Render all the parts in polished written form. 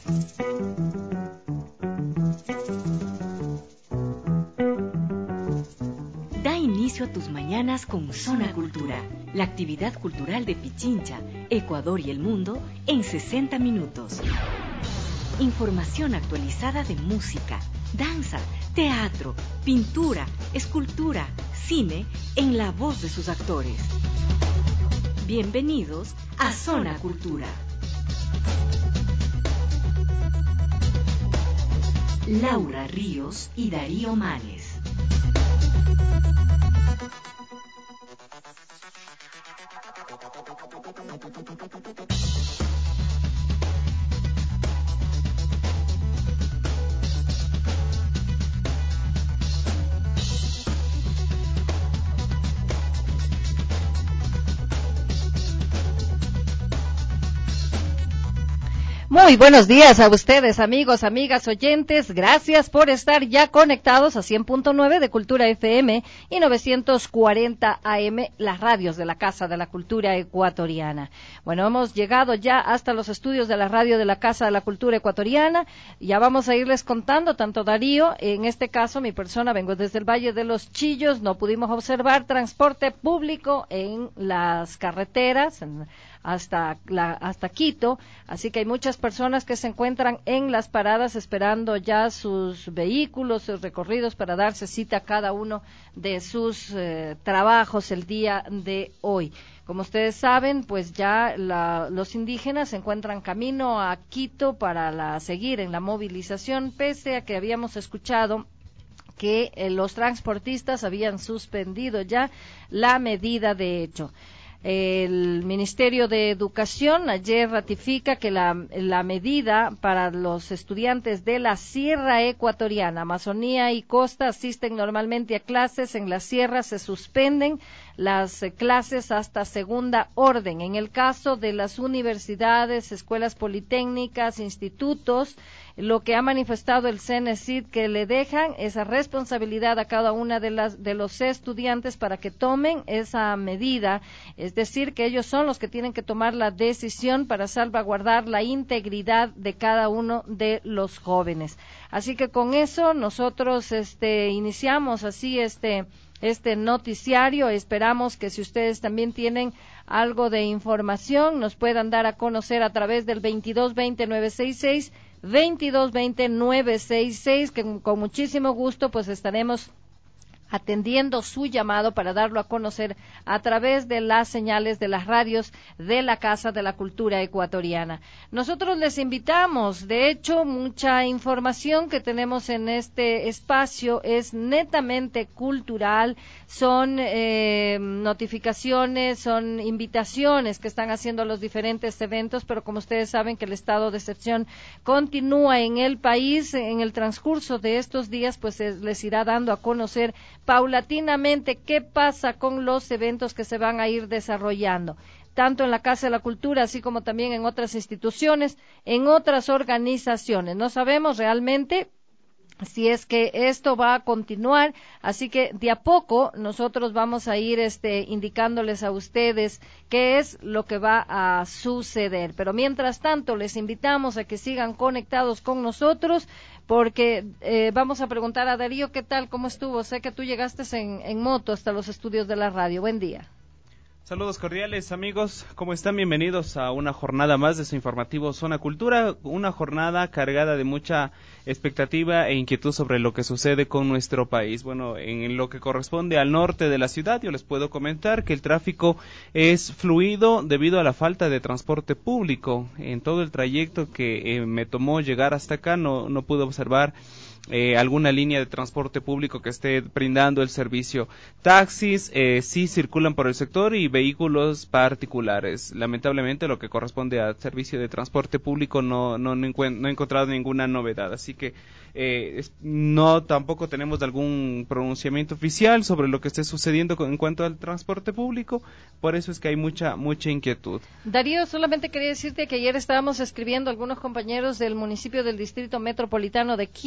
Da inicio a tus mañanas con Zona Cultura, la actividad cultural de Pichincha, Ecuador y el mundo en 60 minutos. Información actualizada de música, danza, teatro, pintura, escultura, cine, en la voz de sus actores. Bienvenidos a Zona Cultura. Laura Ríos y Darío Manes. Muy buenos días a ustedes, amigos, amigas, oyentes. Gracias por estar ya conectados a 100.9 de Cultura FM y 940 AM, las radios de la Casa de la Cultura Ecuatoriana. Bueno, hemos llegado ya hasta los estudios de la radio de la Casa de la Cultura Ecuatoriana. Ya vamos a irles contando, tanto Darío, en este caso mi persona, vengo desde el Valle de los Chillos, no pudimos observar transporte público en las carreteras, hasta Quito, así que hay muchas personas que se encuentran en las paradas esperando ya sus vehículos, sus recorridos para darse cita a cada uno de sus trabajos el día de hoy. Como ustedes saben, pues ya los indígenas se encuentran camino a Quito para seguir en la movilización, pese a que habíamos escuchado que los transportistas habían suspendido ya la medida de hecho. El Ministerio de Educación ayer ratifica que la medida para los estudiantes de la Sierra Ecuatoriana, Amazonía y Costa asisten normalmente a clases. En la Sierra se suspenden las clases hasta segunda orden. En el caso de las universidades, escuelas politécnicas, institutos, lo que ha manifestado el CNESID que le dejan esa responsabilidad a cada una de los estudiantes para que tomen esa medida, es decir, que ellos son los que tienen que tomar la decisión para salvaguardar la integridad de cada uno de los jóvenes. Así que con eso nosotros iniciamos así este noticiario. Esperamos que si ustedes también tienen algo de información nos puedan dar a conocer a través del 2220-966 2220-966, que con muchísimo gusto pues estaremos atendiendo su llamado para darlo a conocer a través de las señales de las radios de la Casa de la Cultura Ecuatoriana. Nosotros les invitamos, de hecho, mucha información que tenemos en este espacio es netamente cultural, son notificaciones, son invitaciones que están haciendo los diferentes eventos, pero como ustedes saben que el estado de excepción continúa en el país, en el transcurso de estos días, pues les irá dando a conocer paulatinamente qué pasa con los eventos que se van a ir desarrollando, tanto en la Casa de la Cultura, así como también en otras instituciones, en otras organizaciones. No sabemos realmente si es que esto va a continuar, así que de a poco nosotros vamos a ir indicándoles a ustedes qué es lo que va a suceder. Pero mientras tanto les invitamos a que sigan conectados con nosotros, porque vamos a preguntar a Darío qué tal, cómo estuvo. Sé que tú llegaste en moto hasta los estudios de la radio. Buen día. Saludos cordiales, amigos, ¿cómo están? Bienvenidos a una jornada más de su informativo Zona Cultura, una jornada cargada de mucha expectativa e inquietud sobre lo que sucede con nuestro país. Bueno, en lo que corresponde al norte de la ciudad, yo les puedo comentar que el tráfico es fluido debido a la falta de transporte público. En todo el trayecto que me tomó llegar hasta acá no pude observar alguna línea de transporte público que esté brindando el servicio. Taxis sí circulan por el sector y vehículos particulares. Lamentablemente lo que corresponde al servicio de transporte público no he encontrado ninguna novedad, así que no tampoco tenemos algún pronunciamiento oficial sobre lo que esté sucediendo en cuanto al transporte público, por eso es que hay mucha inquietud. Darío, solamente quería decirte que ayer estábamos escribiendo algunos compañeros del municipio del Distrito Metropolitano de Quito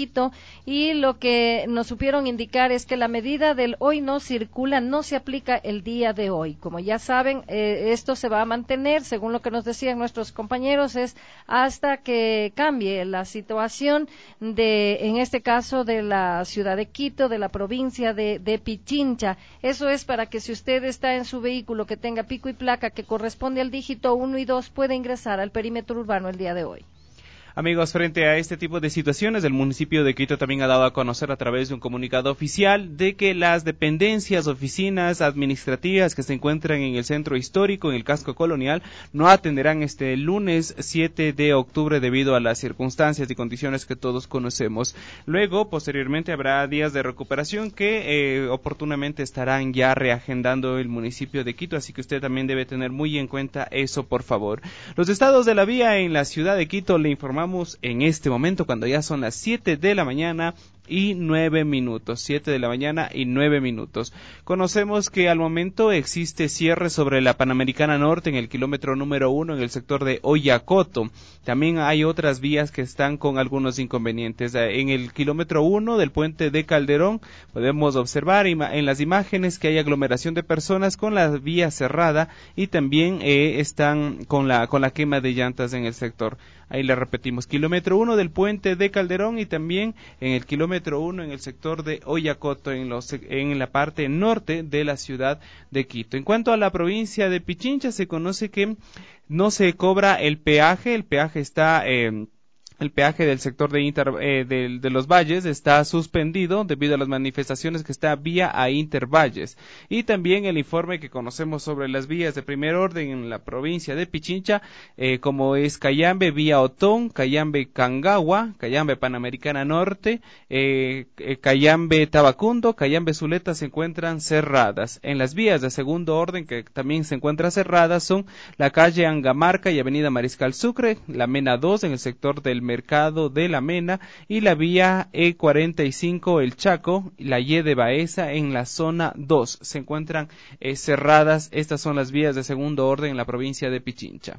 y lo que nos supieron indicar es que la medida del hoy no circula no se aplica el día de hoy. Como ya saben, esto se va a mantener, según lo que nos decían nuestros compañeros, es hasta que cambie la situación en este caso, de la ciudad de Quito, de la provincia de Pichincha. Eso es para que si usted está en su vehículo que tenga pico y placa que corresponde al dígito 1 y 2, pueda ingresar al perímetro urbano el día de hoy. Amigos, frente a este tipo de situaciones, el municipio de Quito también ha dado a conocer a través de un comunicado oficial de que las dependencias, oficinas administrativas que se encuentran en el centro histórico, en el casco colonial, no atenderán este lunes 7 de octubre debido a las circunstancias y condiciones que todos conocemos. Luego, posteriormente, habrá días de recuperación que oportunamente estarán ya reagendando el municipio de Quito, así que usted también debe tener muy en cuenta eso, por favor. Los estados de la vía en la ciudad de Quito le informamos en este momento cuando ya son las 7 de la mañana y 9 minutos, 7 de la mañana y 9 minutos. Conocemos que al momento existe cierre sobre la Panamericana Norte en el kilómetro número 1 en el sector de Oyacoto. También hay otras vías que están con algunos inconvenientes. En el kilómetro 1 del puente de Calderón podemos observar en las imágenes que hay aglomeración de personas con la vía cerrada y también están con la quema de llantas en el sector. Ahí le repetimos, kilómetro 1 del puente de Calderón y también en el kilómetro 1 en el sector de Oyacoto, en la parte norte de la ciudad de Quito. En cuanto a la provincia de Pichincha, se conoce que no se cobra el peaje está... El peaje del sector de los valles está suspendido debido a las manifestaciones que está vía a Intervalles. Y también el informe que conocemos sobre las vías de primer orden en la provincia de Pichincha, como es Cayambe vía Otón, Cayambe Cangagua, Cayambe Panamericana Norte, Cayambe Tabacundo, Cayambe Zuleta se encuentran cerradas. En las vías de segundo orden que también se encuentran cerradas son la calle Angamarca y avenida Mariscal Sucre, la Mena 2 en el sector del Mercado de la Mena y la vía E45 El Chaco, la Y de Baeza en la zona 2. Se encuentran cerradas. Estas son las vías de segundo orden en la provincia de Pichincha.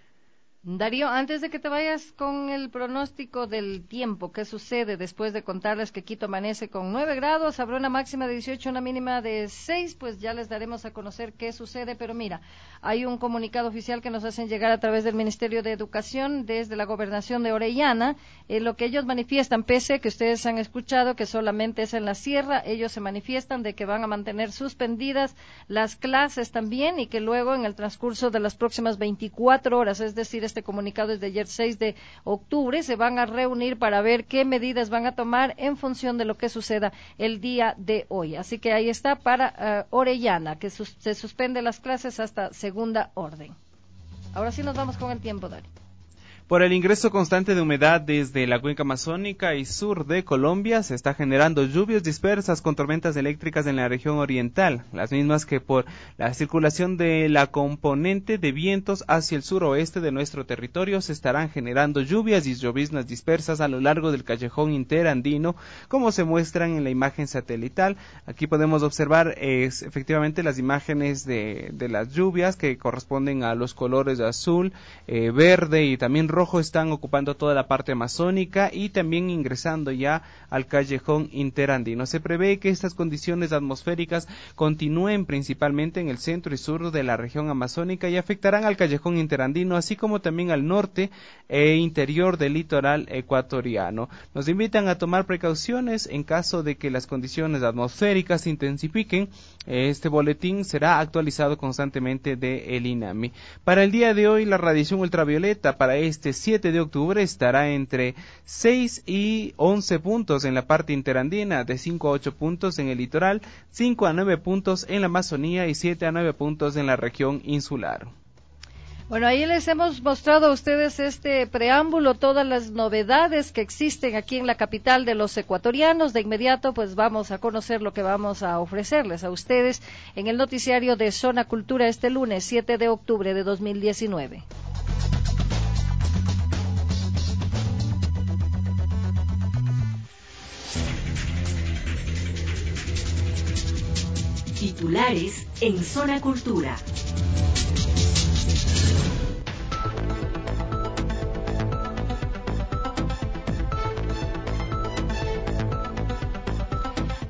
Darío, antes de que te vayas con el pronóstico del tiempo, ¿qué sucede después de contarles que Quito amanece con 9 grados, habrá una máxima de 18, una mínima de 6? Pues ya les daremos a conocer qué sucede, pero mira, hay un comunicado oficial que nos hacen llegar a través del Ministerio de Educación desde la Gobernación de Orellana, lo que ellos manifiestan, pese a que ustedes han escuchado que solamente es en la sierra, ellos se manifiestan de que van a mantener suspendidas las clases también y que luego en el transcurso de las próximas 24 horas, es decir, este comunicado desde ayer 6 de octubre, se van a reunir para ver qué medidas van a tomar en función de lo que suceda el día de hoy. Así que ahí está para Orellana, que se suspende las clases hasta segunda orden. Ahora sí nos vamos con el tiempo, Dari. Por el ingreso constante de humedad desde la cuenca amazónica y sur de Colombia, se está generando lluvias dispersas con tormentas eléctricas en la región oriental, las mismas que por la circulación de la componente de vientos hacia el suroeste de nuestro territorio se estarán generando lluvias y lloviznas dispersas a lo largo del callejón interandino, como se muestran en la imagen satelital. Aquí podemos observar efectivamente las imágenes de las lluvias que corresponden a los colores de azul, verde y también rojo están ocupando toda la parte amazónica y también ingresando ya al callejón interandino. Se prevé que estas condiciones atmosféricas continúen principalmente en el centro y sur de la región amazónica y afectarán al callejón interandino, así como también al norte e interior del litoral ecuatoriano. Nos invitan a tomar precauciones en caso de que las condiciones atmosféricas se intensifiquen. Este boletín será actualizado constantemente de el INAMI. Para el día de hoy, la radiación ultravioleta para este 7 de octubre estará entre 6 y 11 puntos en la parte interandina, de 5 a 8 puntos en el litoral, 5 a 9 puntos en la Amazonía y 7 a 9 puntos en la región insular. Bueno, ahí les hemos mostrado a ustedes este preámbulo, todas las novedades que existen aquí en la capital de los ecuatorianos. De inmediato, pues vamos a conocer lo que vamos a ofrecerles a ustedes en el noticiario de Zona Cultura este lunes 7 de octubre de 2019. Titulares en Zona Cultura.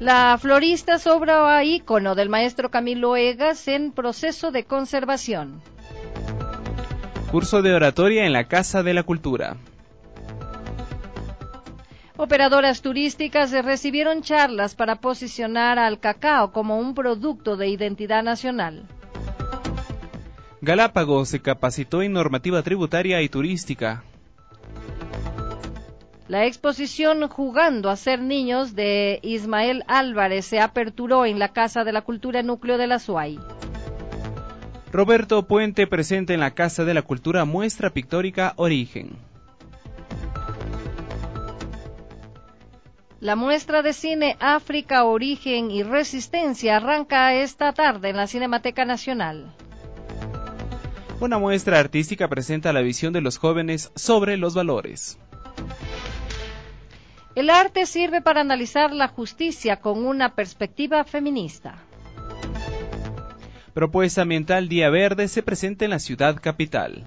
La florista es obra ícono del maestro Camilo Egas en proceso de conservación. Curso de oratoria en la Casa de la Cultura. Operadoras turísticas recibieron charlas para posicionar al cacao como un producto de identidad nacional. Galápagos se capacitó en normativa tributaria y turística. La exposición Jugando a ser niños de Ismael Álvarez se aperturó en la Casa de la Cultura Núcleo de la SUAY. Roberto Puente presente en la Casa de la Cultura muestra pictórica Origen. La muestra de cine África, Origen y Resistencia arranca esta tarde en la Cinemateca Nacional. Una muestra artística presenta la visión de los jóvenes sobre los valores. El arte sirve para analizar la justicia con una perspectiva feminista. Propuesta ambiental Día Verde se presenta en la ciudad capital.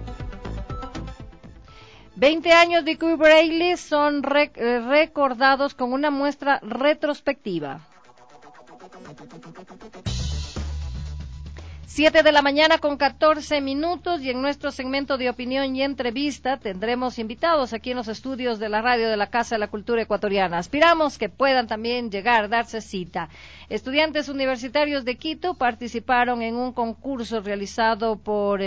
20 años de Guy Braille son recordados con una muestra retrospectiva. 7 de la mañana con 14 minutos y en nuestro segmento de opinión y entrevista tendremos invitados aquí en los estudios de la radio de la Casa de la Cultura Ecuatoriana. Aspiramos que puedan también llegar, darse cita. Estudiantes universitarios de Quito participaron en un concurso realizado por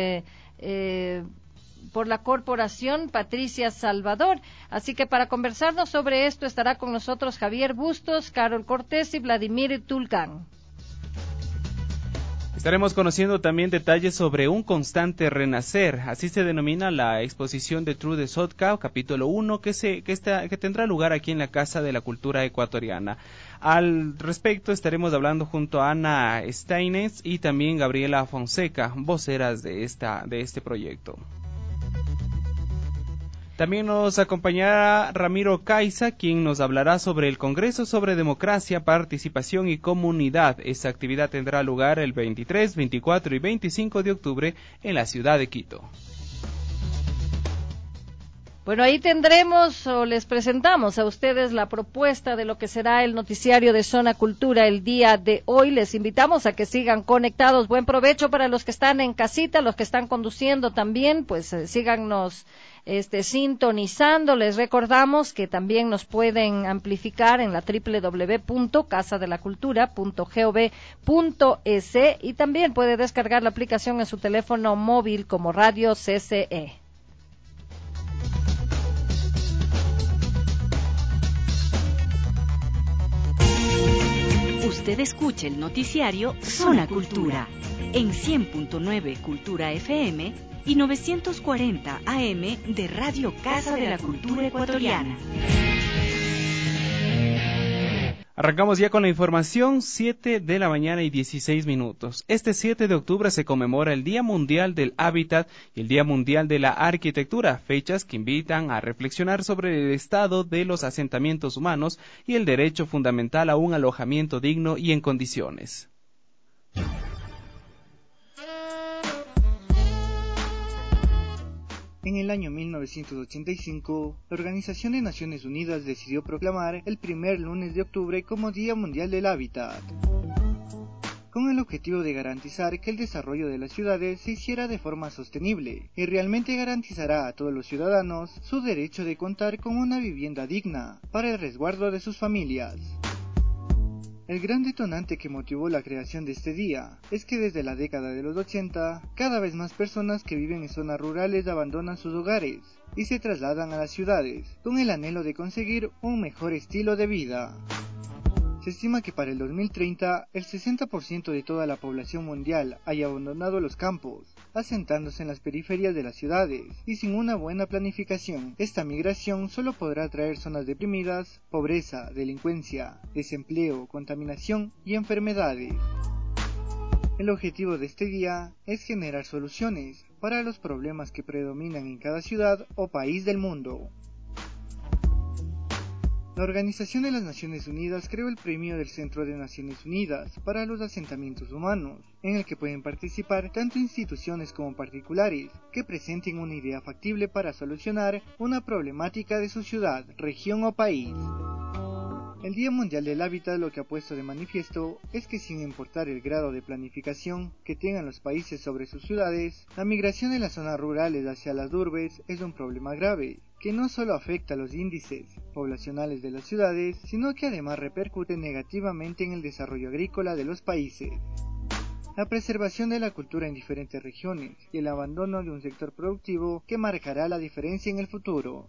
la Corporación Patricia Salvador. Así que para conversarnos sobre esto estará con nosotros Javier Bustos, Carol Cortés y Vladimir Tulcán. Estaremos conociendo también detalles sobre un constante renacer, así se denomina la exposición de True de Sotka, capítulo 1, que tendrá lugar aquí en la Casa de la Cultura Ecuatoriana. Al respecto estaremos hablando junto a Ana Steines y también Gabriela Fonseca, voceras de este proyecto. También nos acompañará Ramiro Caiza, quien nos hablará sobre el Congreso sobre Democracia, Participación y Comunidad. Esta actividad tendrá lugar el 23, 24 y 25 de octubre en la ciudad de Quito. Bueno, ahí tendremos o les presentamos a ustedes la propuesta de lo que será el noticiario de Zona Cultura el día de hoy. Les invitamos a que sigan conectados. Buen provecho para los que están en casita, los que están conduciendo también, pues síganos sintonizando. Les recordamos que también nos pueden amplificar en la www.casadelacultura.gov.es y también puede descargar la aplicación en su teléfono móvil como Radio CCE. Usted escucha el noticiario Zona Cultura en 100.9 Cultura FM y 940 AM de Radio Casa de la Cultura Ecuatoriana. Arrancamos ya con la información, 7 de la mañana y 16 minutos. Este 7 de octubre se conmemora el Día Mundial del Hábitat y el Día Mundial de la Arquitectura, fechas que invitan a reflexionar sobre el estado de los asentamientos humanos y el derecho fundamental a un alojamiento digno y en condiciones. En el año 1985, la Organización de Naciones Unidas decidió proclamar el primer lunes de octubre como Día Mundial del Hábitat, con el objetivo de garantizar que el desarrollo de las ciudades se hiciera de forma sostenible y realmente garantizará a todos los ciudadanos su derecho de contar con una vivienda digna para el resguardo de sus familias. El gran detonante que motivó la creación de este día es que desde la década de los 80, cada vez más personas que viven en zonas rurales abandonan sus hogares y se trasladan a las ciudades con el anhelo de conseguir un mejor estilo de vida. Se estima que para el 2030 el 60% de toda la población mundial haya abandonado los campos, asentándose en las periferias de las ciudades, y sin una buena planificación, esta migración solo podrá traer zonas deprimidas, pobreza, delincuencia, desempleo, contaminación y enfermedades. El objetivo de este día es generar soluciones para los problemas que predominan en cada ciudad o país del mundo. La Organización de las Naciones Unidas creó el Premio del Centro de Naciones Unidas para los Asentamientos Humanos, en el que pueden participar tanto instituciones como particulares que presenten una idea factible para solucionar una problemática de su ciudad, región o país. El Día Mundial del Hábitat lo que ha puesto de manifiesto es que sin importar el grado de planificación que tengan los países sobre sus ciudades, la migración de las zonas rurales hacia las urbes es un problema grave, que no solo afecta a los índices poblacionales de las ciudades, sino que además repercute negativamente en el desarrollo agrícola de los países. La preservación de la cultura en diferentes regiones y el abandono de un sector productivo que marcará la diferencia en el futuro.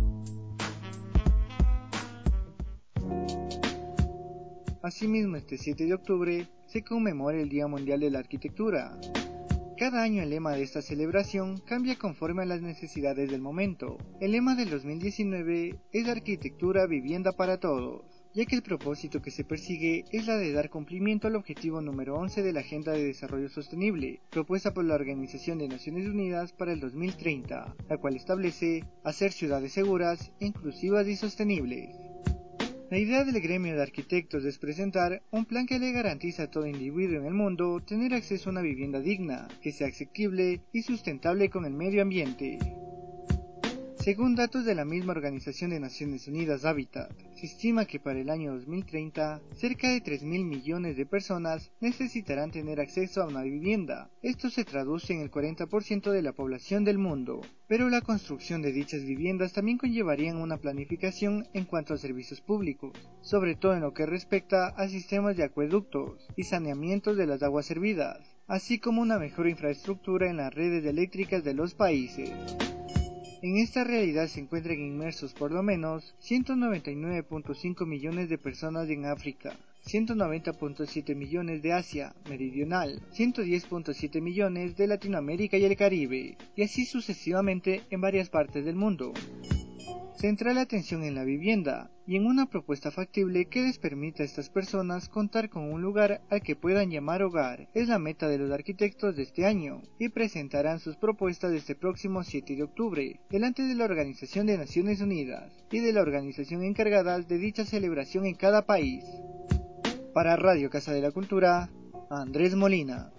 Asimismo, este 7 de octubre se conmemora el Día Mundial de la Arquitectura. Cada año el lema de esta celebración cambia conforme a las necesidades del momento. El lema del 2019 es Arquitectura, Vivienda para Todos, ya que el propósito que se persigue es la de dar cumplimiento al objetivo número 11 de la Agenda de Desarrollo Sostenible, propuesta por la Organización de Naciones Unidas para el 2030, la cual establece hacer ciudades seguras, inclusivas y sostenibles. La idea del gremio de arquitectos es presentar un plan que le garantiza a todo individuo en el mundo tener acceso a una vivienda digna, que sea asequible y sustentable con el medio ambiente. Según datos de la misma Organización de Naciones Unidas Habitat, se estima que para el año 2030, cerca de 3.000 millones de personas necesitarán tener acceso a una vivienda. Esto se traduce en el 40% de la población del mundo. Pero la construcción de dichas viviendas también conllevaría una planificación en cuanto a servicios públicos, sobre todo en lo que respecta a sistemas de acueductos y saneamientos de las aguas servidas, así como una mejor infraestructura en las redes eléctricas de los países. En esta realidad se encuentran inmersos por lo menos 199.5 millones de personas en África, 190.7 millones de Asia Meridional, 110.7 millones de Latinoamérica y el Caribe, y así sucesivamente en varias partes del mundo. Centra la atención en la vivienda y en una propuesta factible que les permita a estas personas contar con un lugar al que puedan llamar hogar. Es la meta de los arquitectos de este año y presentarán sus propuestas este próximo 7 de octubre delante de la Organización de Naciones Unidas y de la organización encargada de dicha celebración en cada país. Para Radio Casa de la Cultura, Andrés Molina.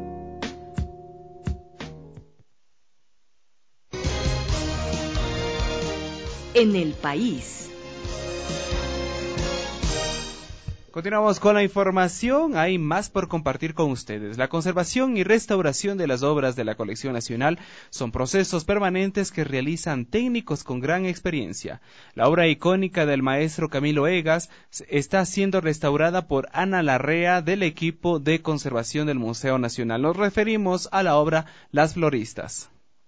En el país. Continuamos con la información, hay más por compartir con ustedes. La conservación y restauración de las obras de la colección nacional son procesos permanentes que realizan técnicos con gran experiencia. La obra icónica del maestro Camilo Egas está siendo restaurada por Ana Larrea del equipo de conservación del Museo Nacional. Nos referimos a la obra Las Floristas.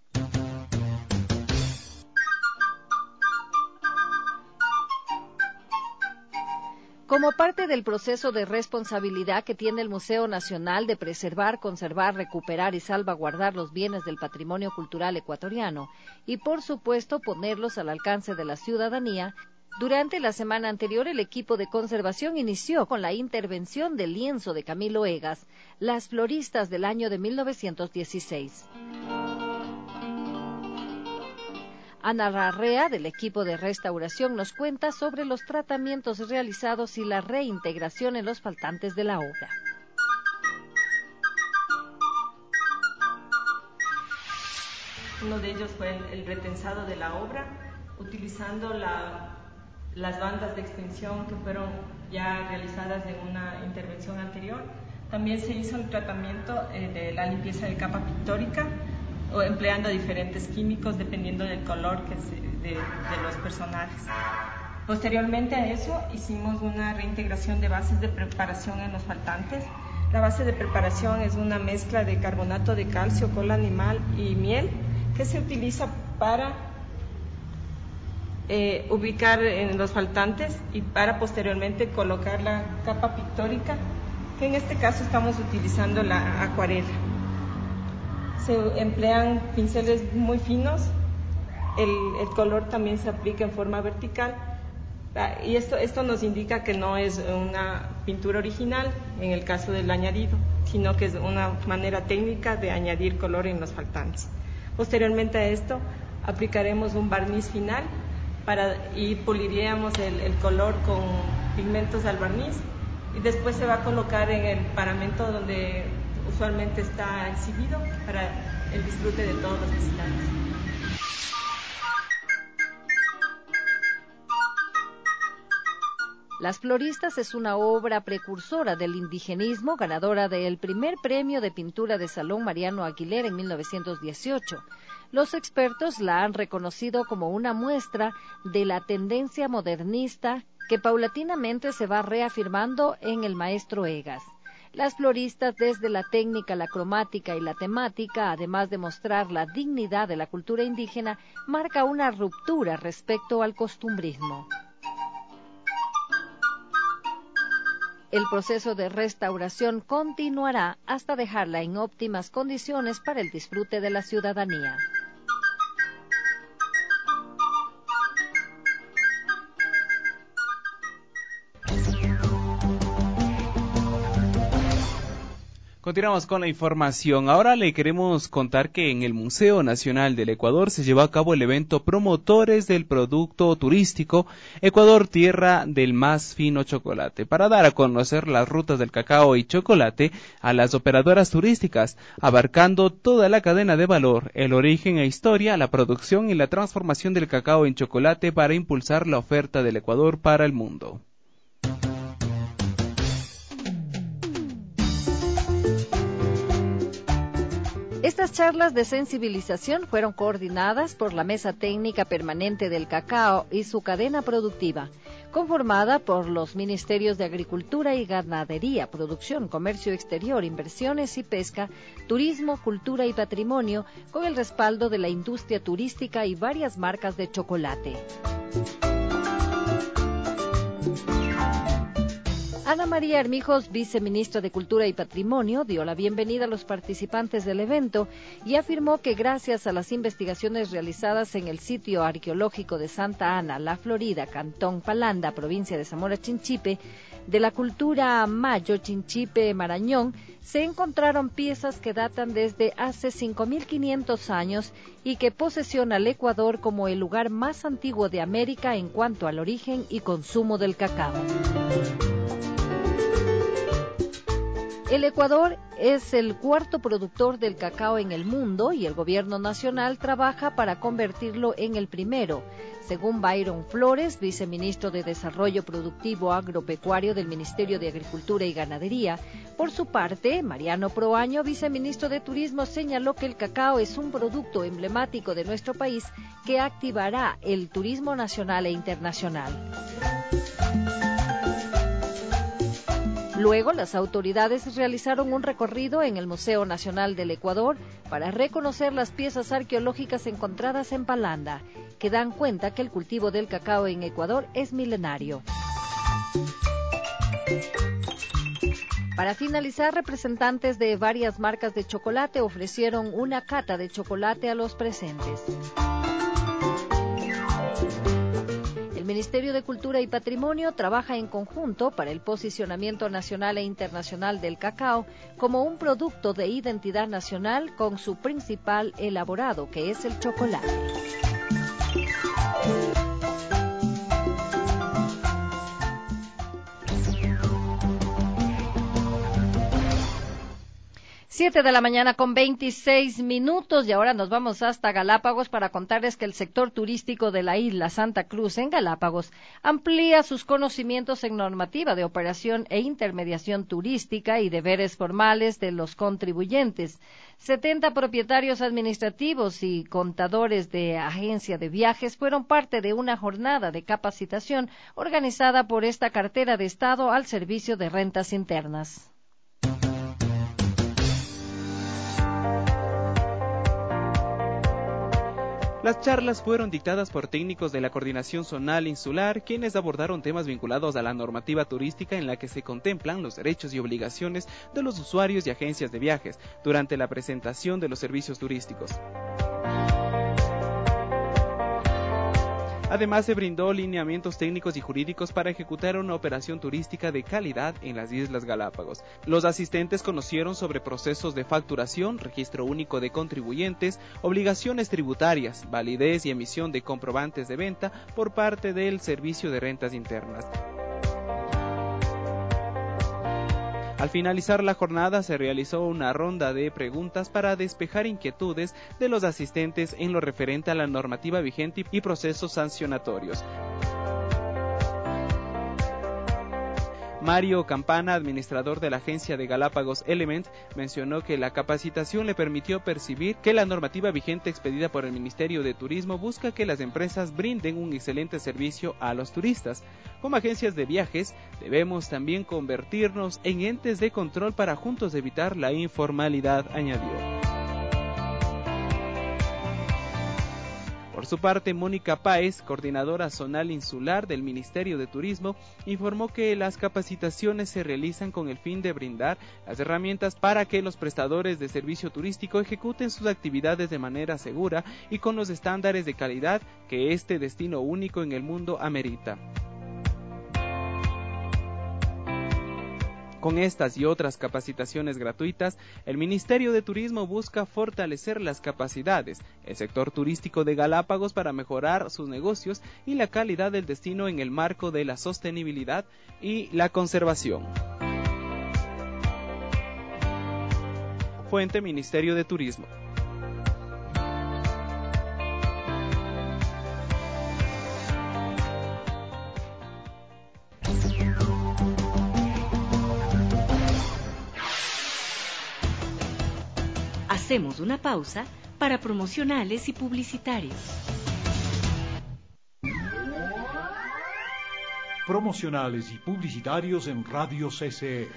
Como parte del proceso de responsabilidad que tiene el Museo Nacional de preservar, conservar, recuperar y salvaguardar los bienes del patrimonio cultural ecuatoriano y, por supuesto, ponerlos al alcance de la ciudadanía, durante la semana anterior el equipo de conservación inició con la intervención del lienzo de Camilo Egas, Las Floristas del año de 1916. Ana Larrea, del equipo de restauración, nos cuenta sobre los tratamientos realizados y la reintegración en los faltantes de la obra. Uno de ellos fue el retensado de la obra, utilizando las bandas de extensión que fueron ya realizadas en una intervención anterior. También se hizo el tratamiento de la limpieza de capa pictórica, o empleando diferentes químicos dependiendo del color de los personajes. Posteriormente a eso hicimos una reintegración de bases de preparación en los faltantes. La base de preparación es una mezcla de carbonato de calcio, cola animal y miel que se utiliza para ubicar en los faltantes y para posteriormente colocar la capa pictórica, que en este caso estamos utilizando la acuarela. Se emplean pinceles muy finos, el color también se aplica en forma vertical y esto nos indica que no es una pintura original en el caso del añadido, sino que es una manera técnica de añadir color en los faltantes. Posteriormente a esto aplicaremos un barniz final y puliríamos el color con pigmentos al barniz y después se va a colocar en el paramento donde usualmente está exhibido para el disfrute de todos los visitantes. Las Floristas es una obra precursora del indigenismo, ganadora del primer premio de pintura de Salón Mariano Aguilera en 1918. Los expertos la han reconocido como una muestra de la tendencia modernista que paulatinamente se va reafirmando en el maestro Egas. Las floristas, desde la técnica, la cromática y la temática, además de mostrar la dignidad de la cultura indígena, marca una ruptura respecto al costumbrismo. El proceso de restauración continuará hasta dejarla en óptimas condiciones para el disfrute de la ciudadanía. Continuamos con la información. Ahora le queremos contar que en el Museo Nacional del Ecuador se llevó a cabo el evento Promotores del Producto Turístico Ecuador, Tierra del Más Fino Chocolate, para dar a conocer las rutas del cacao y chocolate a las operadoras turísticas, abarcando toda la cadena de valor, el origen e historia, la producción y la transformación del cacao en chocolate para impulsar la oferta del Ecuador para el mundo. Estas charlas de sensibilización fueron coordinadas por la Mesa Técnica Permanente del Cacao y su cadena productiva, conformada por los Ministerios de Agricultura y Ganadería, Producción, Comercio Exterior, Inversiones y Pesca, Turismo, Cultura y Patrimonio, con el respaldo de la industria turística y varias marcas de chocolate. Ana María Hermijos, viceministra de Cultura y Patrimonio, dio la bienvenida a los participantes del evento y afirmó que gracias a las investigaciones realizadas en el sitio arqueológico de Santa Ana, La Florida, Cantón Palanda, provincia de Zamora Chinchipe, de la cultura Mayo Chinchipe Marañón, se encontraron piezas que datan desde hace 5.500 años y que posesiona al Ecuador como el lugar más antiguo de América en cuanto al origen y consumo del cacao. El Ecuador es el cuarto productor del cacao en el mundo y el gobierno nacional trabaja para convertirlo en el primero, según Byron Flores, viceministro de Desarrollo Productivo Agropecuario del Ministerio de Agricultura y Ganadería. Por su parte, Mariano Proaño, viceministro de Turismo, señaló que el cacao es un producto emblemático de nuestro país que activará el turismo nacional e internacional. Luego, las autoridades realizaron un recorrido en el Museo Nacional del Ecuador para reconocer las piezas arqueológicas encontradas en Palanda, que dan cuenta que el cultivo del cacao en Ecuador es milenario. Para finalizar, representantes de varias marcas de chocolate ofrecieron una cata de chocolate a los presentes. El Ministerio de Cultura y Patrimonio trabaja en conjunto para el posicionamiento nacional e internacional del cacao como un producto de identidad nacional con su principal elaborado, que es el chocolate. 7 de la mañana con 26 minutos y ahora nos vamos hasta Galápagos para contarles que el sector turístico de la isla Santa Cruz en Galápagos amplía sus conocimientos en normativa de operación e intermediación turística y deberes formales de los contribuyentes. 70 propietarios administrativos y contadores de agencia de viajes fueron parte de una jornada de capacitación organizada por esta cartera de Estado al servicio de rentas internas. Las charlas fueron dictadas por técnicos de la Coordinación Zonal Insular, quienes abordaron temas vinculados a la normativa turística en la que se contemplan los derechos y obligaciones de los usuarios y agencias de viajes durante la presentación de los servicios turísticos. Además, se brindó lineamientos técnicos y jurídicos para ejecutar una operación turística de calidad en las Islas Galápagos. Los asistentes conocieron sobre procesos de facturación, registro único de contribuyentes, obligaciones tributarias, validez y emisión de comprobantes de venta por parte del Servicio de Rentas Internas. Al finalizar la jornada se realizó una ronda de preguntas para despejar inquietudes de los asistentes en lo referente a la normativa vigente y procesos sancionatorios. Mario Campana, administrador de la agencia de Galápagos Element, mencionó que la capacitación le permitió percibir que la normativa vigente expedida por el Ministerio de Turismo busca que las empresas brinden un excelente servicio a los turistas. Como agencias de viajes, debemos también convertirnos en entes de control para juntos evitar la informalidad, añadió. Por su parte, Mónica Páez, coordinadora zonal insular del Ministerio de Turismo, informó que las capacitaciones se realizan con el fin de brindar las herramientas para que los prestadores de servicio turístico ejecuten sus actividades de manera segura y con los estándares de calidad que este destino único en el mundo amerita. Con estas y otras capacitaciones gratuitas, el Ministerio de Turismo busca fortalecer las capacidades del sector turístico de Galápagos para mejorar sus negocios y la calidad del destino en el marco de la sostenibilidad y la conservación. Fuente: Ministerio de Turismo. Hacemos una pausa para promocionales y publicitarios. Promocionales y publicitarios en Radio CCE.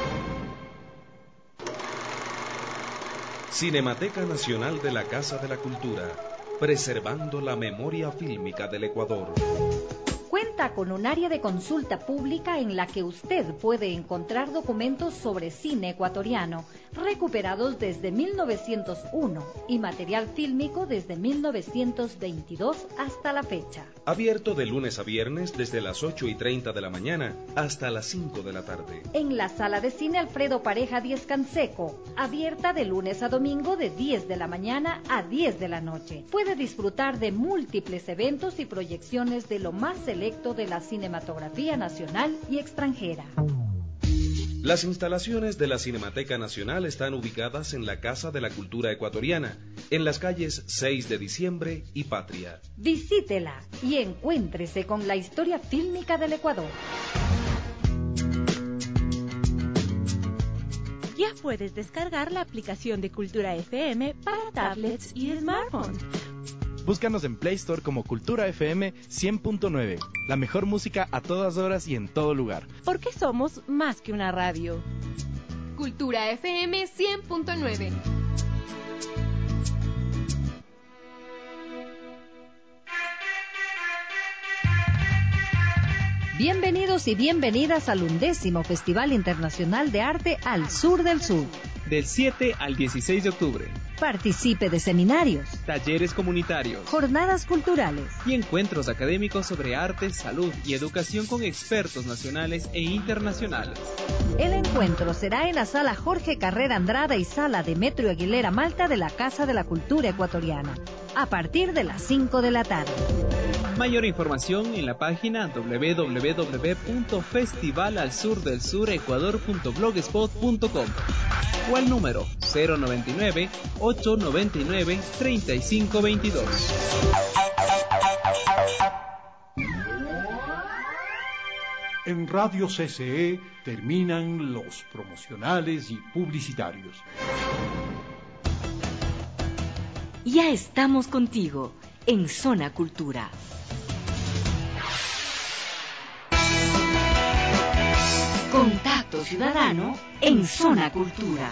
Cinemateca Nacional de la Casa de la Cultura, preservando la memoria fílmica del Ecuador. Cuenta con un área de consulta pública en la que usted puede encontrar documentos sobre cine ecuatoriano, recuperados desde 1901 y material fílmico desde 1922 hasta la fecha. Abierto de lunes a viernes desde las 8:30 de la mañana hasta las 5 de la tarde. En la sala de cine Alfredo Pareja 10 Canseco, abierta de lunes a domingo de 10 de la mañana a 10 de la noche. Puede disfrutar de múltiples eventos y proyecciones de lo más selecto de la cinematografía nacional y extranjera. Las instalaciones de la Cinemateca Nacional están ubicadas en la Casa de la Cultura Ecuatoriana, en las calles 6 de Diciembre y Patria. Visítela y encuéntrese con la historia fílmica del Ecuador. Ya puedes descargar la aplicación de Cultura FM para tablets y smartphones. Búscanos en Play Store como Cultura FM 100.9, la mejor música a todas horas y en todo lugar. Porque somos más que una radio. Cultura FM 100.9. Bienvenidos y bienvenidas al 11º Festival Internacional de Arte al Sur del Sur. Del 7 al 16 de octubre. Participe de seminarios, Talleres comunitarios, jornadas culturales y encuentros académicos sobre arte, salud y educación con expertos nacionales e internacionales. El encuentro será en la Sala Jorge Carrera Andrada y Sala Demetrio Aguilera Malta de la Casa de la Cultura Ecuatoriana, a partir de las 5 de la tarde. Mayor información en la página www.festivalalsurdelsurecuador.blogspot.com o al número 099-899-3522. En Radio CCE terminan los promocionales y publicitarios. Ya estamos contigo en Zona Cultura. Contacto Ciudadano en Zona Cultura.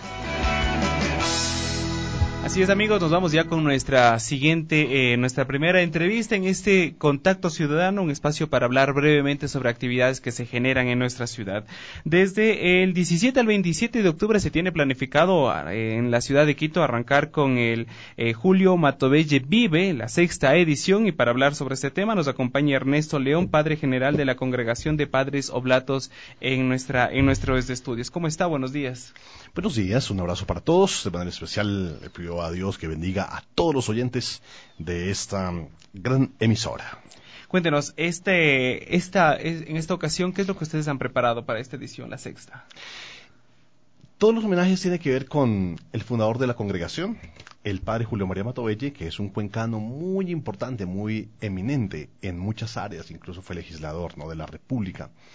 Así es, amigos, nos vamos ya con nuestra primera entrevista en este Contacto Ciudadano, un espacio para hablar brevemente sobre actividades que se generan en nuestra ciudad. Desde el 17 al 27 de octubre se tiene planificado en la ciudad de Quito arrancar con el Julio Matovelle Vive, la 6ª edición, y para hablar sobre este tema nos acompaña Ernesto León, padre general de la Congregación de Padres Oblatos en nuestros estudios. ¿Cómo está? Buenos días. Buenos días, un abrazo para todos, de manera especial le pido a Dios que bendiga a todos los oyentes de esta gran emisora. Cuéntenos, en esta ocasión, ¿qué es lo que ustedes han preparado para esta edición, la 6ª? Todos los homenajes tienen que ver con el fundador de la congregación, el padre Julio María Matovelle, que es un cuencano muy importante, muy eminente en muchas áreas, incluso fue legislador, ¿no?, de la República.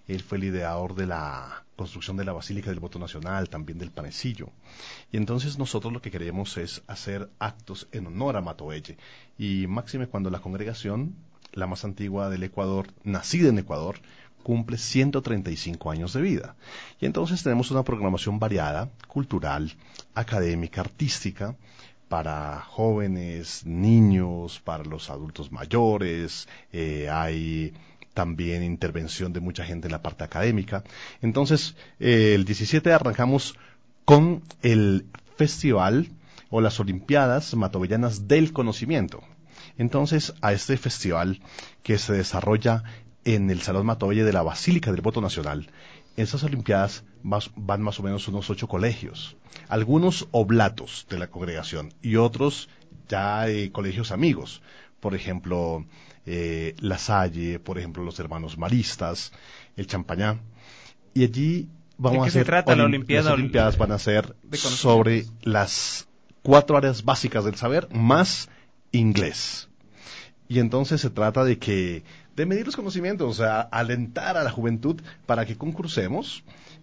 Él fue el ideador de la construcción de la Basílica del Voto Nacional, también del Panecillo. Y entonces nosotros lo que queremos es hacer actos en honor a Matovelle. Y máxime cuando la congregación, la más antigua del Ecuador, nacida en Ecuador, cumple 135 años de vida. Y entonces tenemos una programación variada, cultural, académica, artística, para jóvenes, niños, para los adultos mayores, hay también intervención de mucha gente en la parte académica. Entonces, el 17 arrancamos con el festival o las Olimpiadas Matovellanas del Conocimiento. Entonces, a este festival que se desarrolla en el Salón Matovelle de la Basílica del Voto Nacional, en esas Olimpiadas van más o menos unos 8 colegios, algunos oblatos de la congregación y otros ya colegios amigos, por ejemplo, La Salle, por ejemplo, los hermanos Maristas, el Champañá, y allí vamos a hacer... ¿De qué se trata la Olimpiada? Las Olimpiadas van a ser sobre las 4 áreas básicas del saber, más inglés. Y entonces se trata de medir los conocimientos, o sea, alentar a la juventud para que concursemos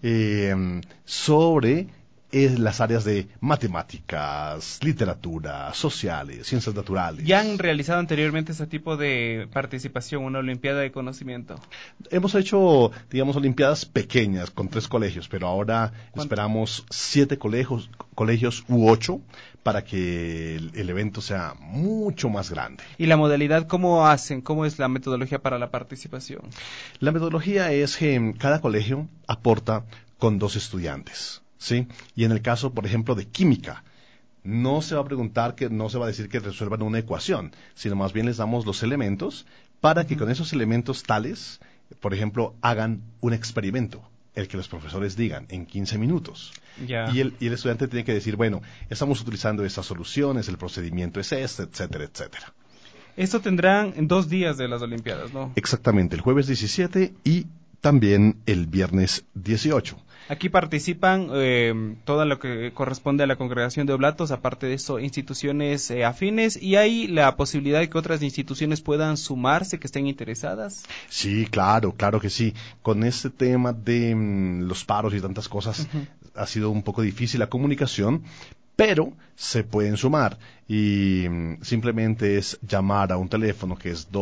sobre las áreas de matemáticas, literatura, sociales, ciencias naturales. ¿Ya han realizado anteriormente ese tipo de participación, una Olimpiada de Conocimiento? Hemos hecho, digamos, Olimpiadas pequeñas con 3 colegios, pero ahora esperamos 7 colegios u 8 para que el evento sea mucho más grande. ¿Y la modalidad cómo hacen? ¿Cómo es la metodología para la participación? La metodología es que cada colegio aporta con 2 estudiantes, ¿sí? Y en el caso, por ejemplo, de química, no se va a decir que resuelvan una ecuación, sino más bien les damos los elementos para que con esos elementos tales, por ejemplo, hagan un experimento, el que los profesores digan, en 15 minutos. Ya. Y el estudiante tiene que decir, bueno, estamos utilizando estas soluciones, el procedimiento es este, etcétera, etcétera. Esto tendrán en 2 días de las Olimpiadas, ¿no? Exactamente, el jueves 17 y también el viernes 18. Aquí participan todo lo que corresponde a la congregación de oblatos, aparte de eso, instituciones afines, y hay la posibilidad de que otras instituciones puedan sumarse, que estén interesadas. Sí, claro que sí. Con este tema de los paros y tantas cosas, ha sido un poco difícil la comunicación, pero se pueden sumar y simplemente es llamar a un teléfono que es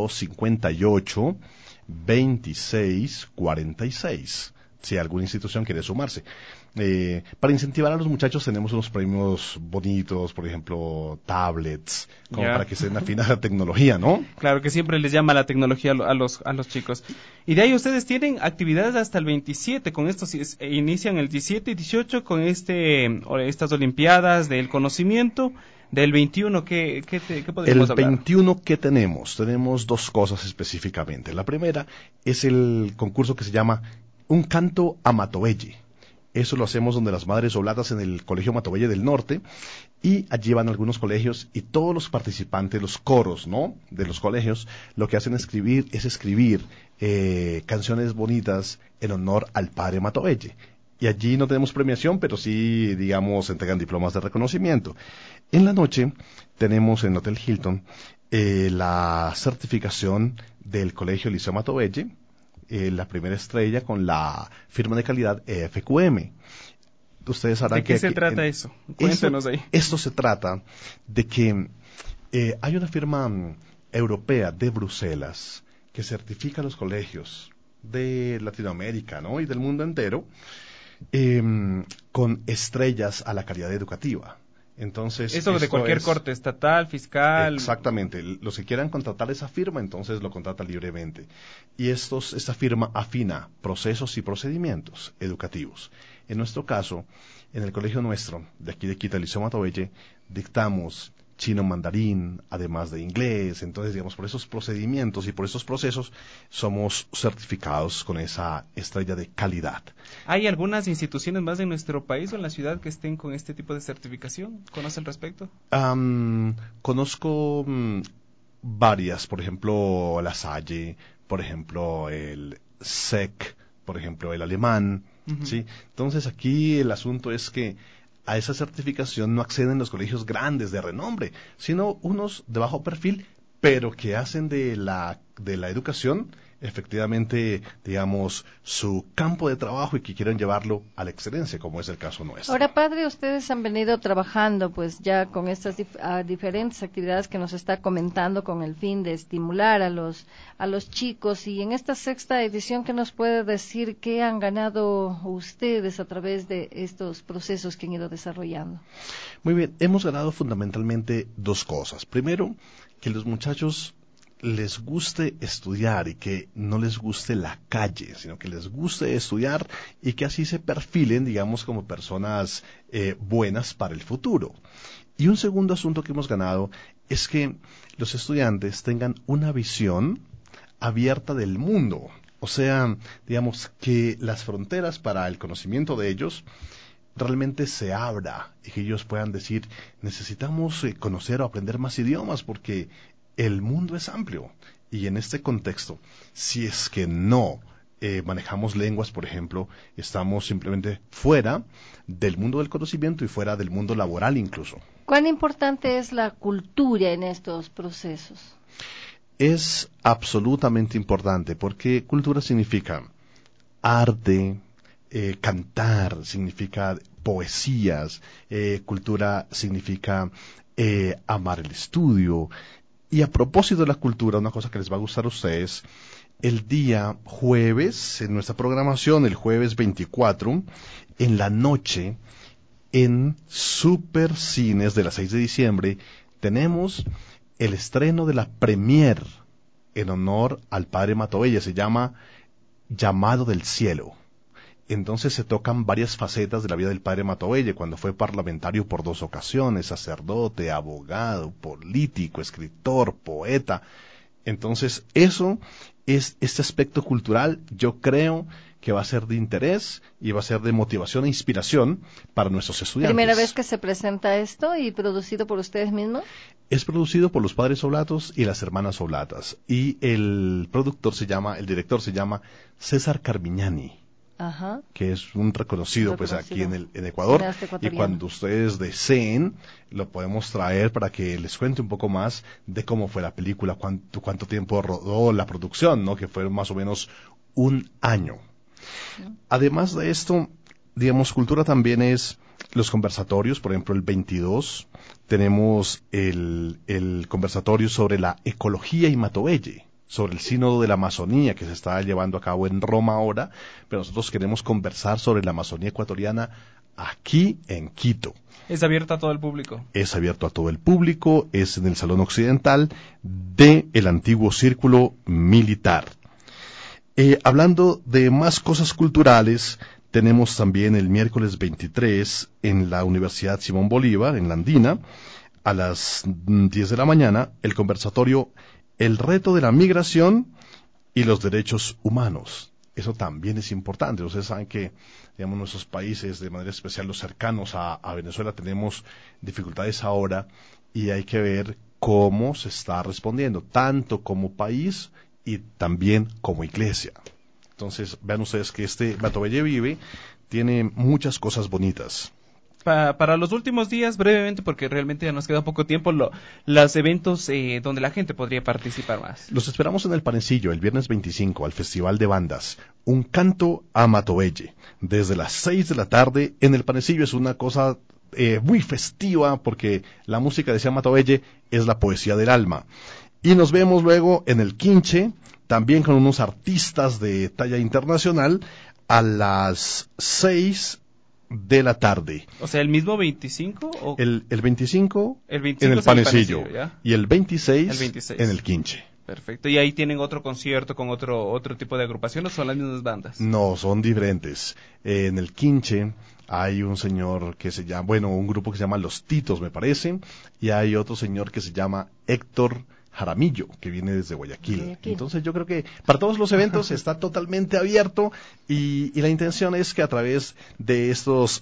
258-2646. Si alguna institución quiere sumarse. Para incentivar a los muchachos tenemos unos premios bonitos, por ejemplo, tablets, como para que se den afín a la tecnología, ¿no? Claro, que siempre les llama la tecnología a los chicos. Y de ahí ustedes tienen actividades hasta el 27, con esto inician el 17 y 18 con estas Olimpiadas del Conocimiento. Del 21, ¿qué podemos hablar? El 21, ¿qué tenemos? Tenemos 2 cosas específicamente. La primera es el concurso que se llama Un canto a Matovelle. Eso lo hacemos donde las madres oblatas en el Colegio Matovelle del Norte, y allí van algunos colegios y todos los participantes, los coros, ¿no?, de los colegios, lo que hacen es escribir canciones bonitas en honor al padre Matovelle. Y allí no tenemos premiación, pero sí, digamos, entregan diplomas de reconocimiento. En la noche tenemos en el Hotel Hilton la certificación del Colegio Liceo Matovelle, la primera estrella con la firma de calidad EFQM. Ustedes sabrán ¿De qué se trata eso? Cuéntenos ahí. Esto se trata de que hay una firma europea de Bruselas que certifica los colegios de Latinoamérica, ¿no?, y del mundo entero con estrellas a la calidad educativa. Entonces, eso de cualquier corte, estatal, fiscal. Exactamente. Los que quieran contratar esa firma, entonces lo contrata libremente. Y esta firma afina procesos y procedimientos educativos. En nuestro caso, en el colegio nuestro, de aquí de Quito, el Liceo Matovelle, dictamos chino mandarín, además de inglés. Entonces, digamos, por esos procedimientos y por esos procesos somos certificados con esa estrella de calidad. ¿Hay algunas instituciones más en nuestro país o en la ciudad que estén con este tipo de certificación? ¿Conoce al respecto? Conozco varias, por ejemplo, La Salle, por ejemplo, el SEC, por ejemplo, el alemán, ¿sí? Entonces, aquí el asunto es que a esa certificación no acceden los colegios grandes de renombre, sino unos de bajo perfil, pero que hacen de la educación efectivamente, digamos, su campo de trabajo y que quieren llevarlo a la excelencia, como es el caso nuestro. Ahora, padre, ustedes han venido trabajando pues ya con estas diferentes actividades que nos está comentando con el fin de estimular a los chicos, y en esta sexta edición, ¿qué nos puede decir qué han ganado ustedes a través de estos procesos que han ido desarrollando? Muy bien, hemos ganado fundamentalmente dos cosas. Primero, que los muchachos les guste estudiar y que no les guste la calle, sino que les guste estudiar y que así se perfilen, digamos, como personas buenas para el futuro. Y un segundo asunto que hemos ganado es que los estudiantes tengan una visión abierta del mundo. O sea, digamos, que las fronteras para el conocimiento de ellos realmente se abra y que ellos puedan decir, necesitamos conocer o aprender más idiomas porque el mundo es amplio. Y en este contexto, si es que no manejamos lenguas, por ejemplo, estamos simplemente fuera del mundo del conocimiento y fuera del mundo laboral incluso. ¿Cuán importante es la cultura en estos procesos? Es absolutamente importante porque cultura significa arte, cantar, significa poesías, cultura significa amar el estudio. Y a propósito de la cultura, una cosa que les va a gustar a ustedes, el día jueves, en nuestra programación, el jueves 24, en la noche, en Supercines de las 6 de diciembre, tenemos el estreno de la premier en honor al padre Matovella, se llama Llamado del Cielo. Entonces se tocan varias facetas de la vida del padre Matovella, cuando fue parlamentario por 2 ocasiones, sacerdote, abogado, político, escritor, poeta. Entonces eso es este aspecto cultural, yo creo que va a ser de interés y va a ser de motivación e inspiración para nuestros estudiantes. ¿Primera vez que se presenta esto y producido por ustedes mismos? Es producido por los padres Oblatos y las hermanas Oblatas. Y el director se llama César Carmiñani. Ajá. Que es un reconocido pues aquí en Ecuador, y cuando ustedes deseen lo podemos traer para que les cuente un poco más de cómo fue la película, cuánto tiempo rodó la producción, ¿no? Que fue más o menos 1 año. Además de esto, digamos, cultura también es los conversatorios. Por ejemplo, el 22 tenemos el conversatorio sobre la ecología y Matovelle, sobre el sínodo de la Amazonía que se está llevando a cabo en Roma ahora, pero nosotros queremos conversar sobre la Amazonía ecuatoriana aquí en Quito. ¿Es abierto a todo el público? Es abierto a todo el público, es en el Salón Occidental del antiguo Círculo Militar. Hablando de más cosas culturales, tenemos también el miércoles 23 en la Universidad Simón Bolívar, en la Andina, a las 10 de la mañana, el conversatorio El reto de la migración y los derechos humanos. Eso también es importante. Ustedes saben que, digamos, nuestros países, de manera especial los cercanos a Venezuela, tenemos dificultades ahora y hay que ver cómo se está respondiendo, tanto como país y también como iglesia. Entonces, vean ustedes que este Matovelle Vive tiene muchas cosas bonitas. Para los últimos días, brevemente, porque realmente ya nos queda poco tiempo, los eventos donde la gente podría participar más. Los esperamos en el Panecillo el viernes 25 al Festival de Bandas, Un Canto a Matovelle, desde las 6 de la tarde en el Panecillo. Es una cosa muy festiva porque la música de Matovelle es la poesía del alma. Y nos vemos luego en el Quinche, también con unos artistas de talla internacional, a las 6 de la tarde. O sea, ¿el mismo 25? ¿O? El 25 en el Panecillo y el 26 en el Quinche. Perfecto. ¿Y ahí tienen otro concierto con otro tipo de agrupación o son las mismas bandas? No, son diferentes. En el Quinche hay un señor que se llama, un grupo que se llama Los Titos, me parece, y hay otro señor que se llama Héctor Jaramillo, que viene desde Guayaquil. Entonces yo creo que para todos los eventos está totalmente abierto y la intención es que a través de estos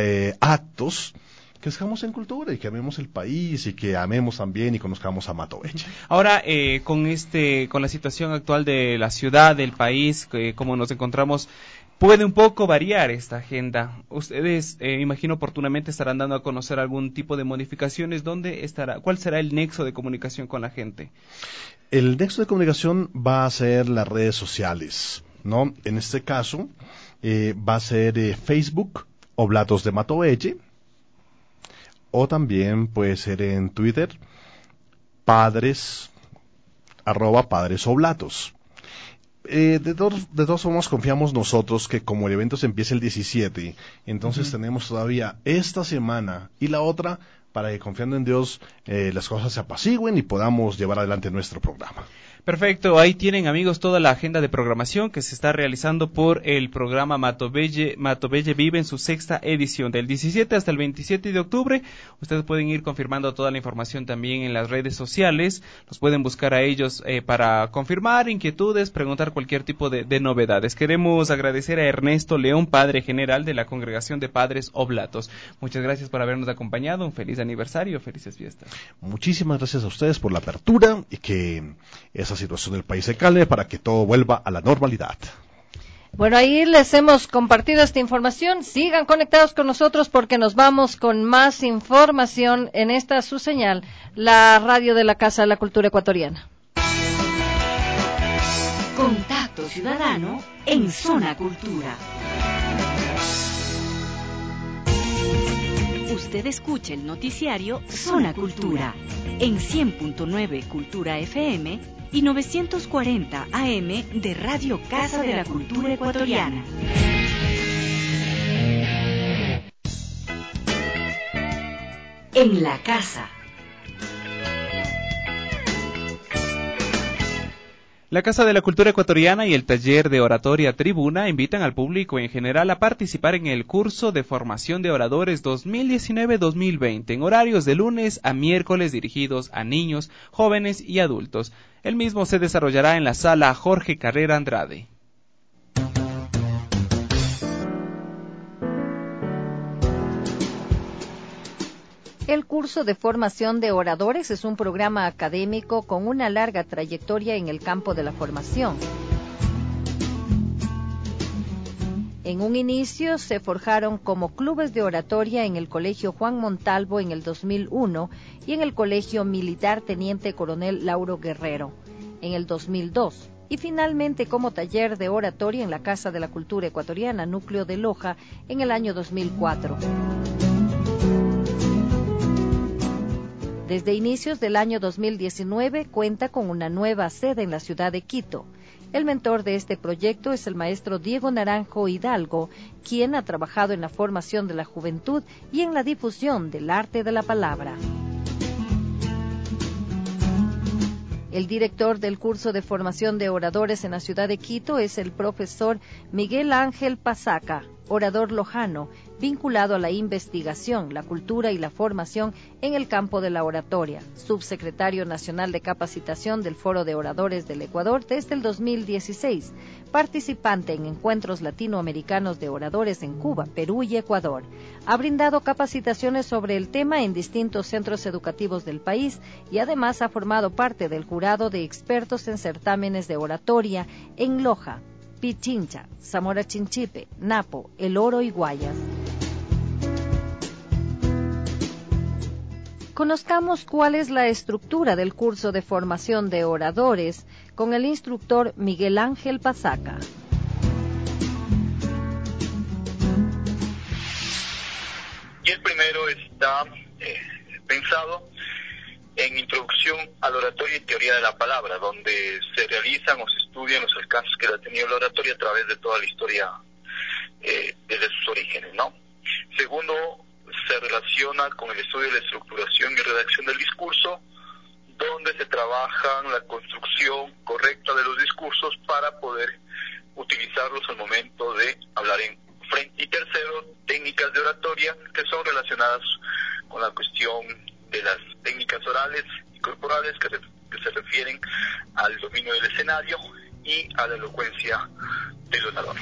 actos crezcamos en cultura y que amemos el país y que amemos también y conozcamos a Matovelle. Ahora, con la situación actual de la ciudad, del país, como nos encontramos, puede un poco variar esta agenda. Ustedes, imagino oportunamente estarán dando a conocer algún tipo de modificaciones. ¿Dónde estará? ¿Cuál será el nexo de comunicación con la gente? El nexo de comunicación va a ser las redes sociales, ¿no? En este caso, va a ser Facebook, Oblatos de Matoelle, o también puede ser en Twitter, padres, @padresoblatos. De todas formas confiamos nosotros que como el evento se empieza el 17, entonces tenemos todavía esta semana y la otra para que confiando en Dios las cosas se apacigüen y podamos llevar adelante nuestro programa. Perfecto, ahí tienen amigos toda la agenda de programación que se está realizando por el programa Matoelle Vive en su 6ª edición, del 17 hasta el 27 de octubre. Ustedes pueden ir confirmando toda la información también en las redes sociales, los pueden buscar a ellos para confirmar inquietudes, preguntar cualquier tipo de novedades. Queremos agradecer a Ernesto León, padre general de la Congregación de Padres Oblatos. Muchas gracias por habernos acompañado, un feliz aniversario, felices fiestas. Muchísimas gracias a ustedes por la apertura y que esa situación del país se calme para que todo vuelva a la normalidad. Bueno, ahí les hemos compartido esta información. Sigan conectados con nosotros porque nos vamos con más información en esta su señal, la radio de la Casa de la Cultura Ecuatoriana. Contacto Ciudadano en Zona Cultura. Usted escucha el noticiario Zona Cultura en 100.9 Cultura FM y 940 AM de Radio Casa de la Cultura Ecuatoriana. En la casa. La Casa de la Cultura Ecuatoriana y el taller de oratoria Tribuna invitan al público en general a participar en el curso de formación de oradores 2019-2020 en horarios de lunes a miércoles dirigidos a niños, jóvenes y adultos. El mismo se desarrollará en la sala Jorge Carrera Andrade. El curso de formación de oradores es un programa académico con una larga trayectoria en el campo de la formación. En un inicio se forjaron como clubes de oratoria en el Colegio Juan Montalvo en el 2001 y en el Colegio Militar Teniente Coronel Lauro Guerrero en el 2002. Y finalmente como taller de oratoria en la Casa de la Cultura Ecuatoriana, núcleo de Loja, en el año 2004. Desde inicios del año 2019 cuenta con una nueva sede en la ciudad de Quito. El mentor de este proyecto es el maestro Diego Naranjo Hidalgo, quien ha trabajado en la formación de la juventud y en la difusión del arte de la palabra. El director del curso de formación de oradores en la ciudad de Quito es el profesor Miguel Ángel Pasaca, orador lojano, vinculado a la investigación, la cultura y la formación en el campo de la oratoria, subsecretario nacional de capacitación del Foro de Oradores del Ecuador desde el 2016, participante en encuentros latinoamericanos de oradores en Cuba, Perú y Ecuador. Ha brindado capacitaciones sobre el tema en distintos centros educativos del país y además ha formado parte del jurado de expertos en certámenes de oratoria en Loja, Pichincha, Zamora Chinchipe, Napo, El Oro y Guayas. Conozcamos cuál es la estructura del curso de formación de oradores con el instructor Miguel Ángel Pasaca. Y el primero está pensado en introducción a la oratoria y teoría de la palabra, donde se realizan o se estudian los alcances que ha tenido la oratoria a través de toda la historia desde sus orígenes, ¿no? Segundo, se relaciona con el estudio de la estructuración y redacción del discurso, donde se trabaja la construcción correcta de los discursos para poder utilizarlos al momento de hablar en frente. Y tercero, técnicas de oratoria que son relacionadas con la cuestión de las técnicas orales y corporales que se refieren al dominio del escenario y a la elocuencia del orador.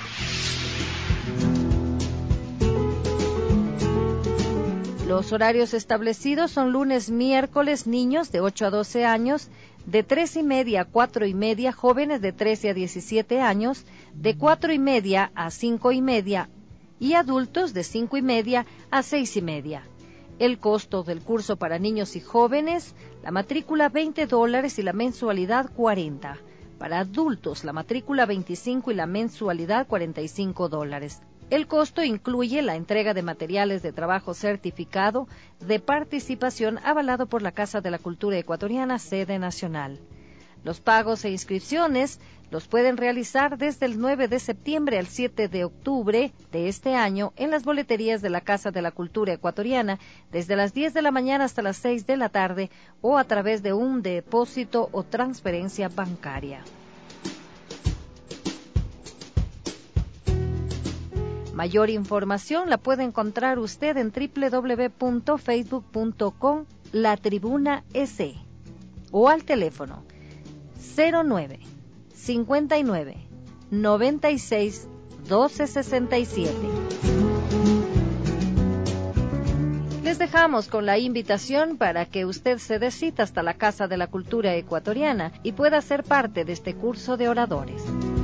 Los horarios establecidos son lunes, miércoles, niños de 8 a 12 años, de 3:30 a 4:30 jóvenes de 13 a 17 años, de 4:30 a 5:30 y adultos de 5:30 a 6:30. El costo del curso para niños y jóvenes, la matrícula $20 y la mensualidad $40. Para adultos, la matrícula $25 y la mensualidad $45. El costo incluye la entrega de materiales de trabajo certificado de participación avalado por la Casa de la Cultura Ecuatoriana, sede nacional. Los pagos e inscripciones los pueden realizar desde el 9 de septiembre al 7 de octubre de este año en las boleterías de la Casa de la Cultura Ecuatoriana desde las 10 de la mañana hasta las 6 de la tarde o a través de un depósito o transferencia bancaria. Mayor información la puede encontrar usted en www.facebook.com/latribuna.es o al teléfono 09 59 96 12 67. Les dejamos con la invitación para que usted se dé cita hasta la Casa de la Cultura Ecuatoriana y pueda ser parte de este curso de oradores.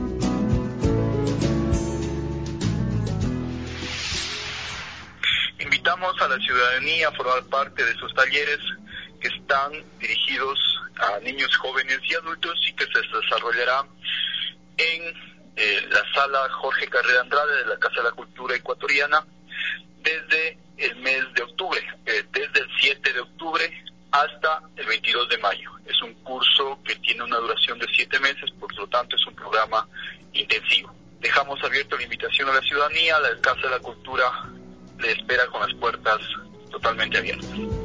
Invitamos a la ciudadanía a formar parte de estos talleres que están dirigidos a niños, jóvenes y adultos y que se desarrollará en la sala Jorge Carrera Andrade de la Casa de la Cultura Ecuatoriana desde el mes de octubre, desde el 7 de octubre hasta el 22 de mayo. Es un curso que tiene una duración de 7 meses, por lo tanto es un programa intensivo. Dejamos abierta la invitación a la ciudadanía, la Casa de la Cultura le espera con las puertas totalmente abiertas.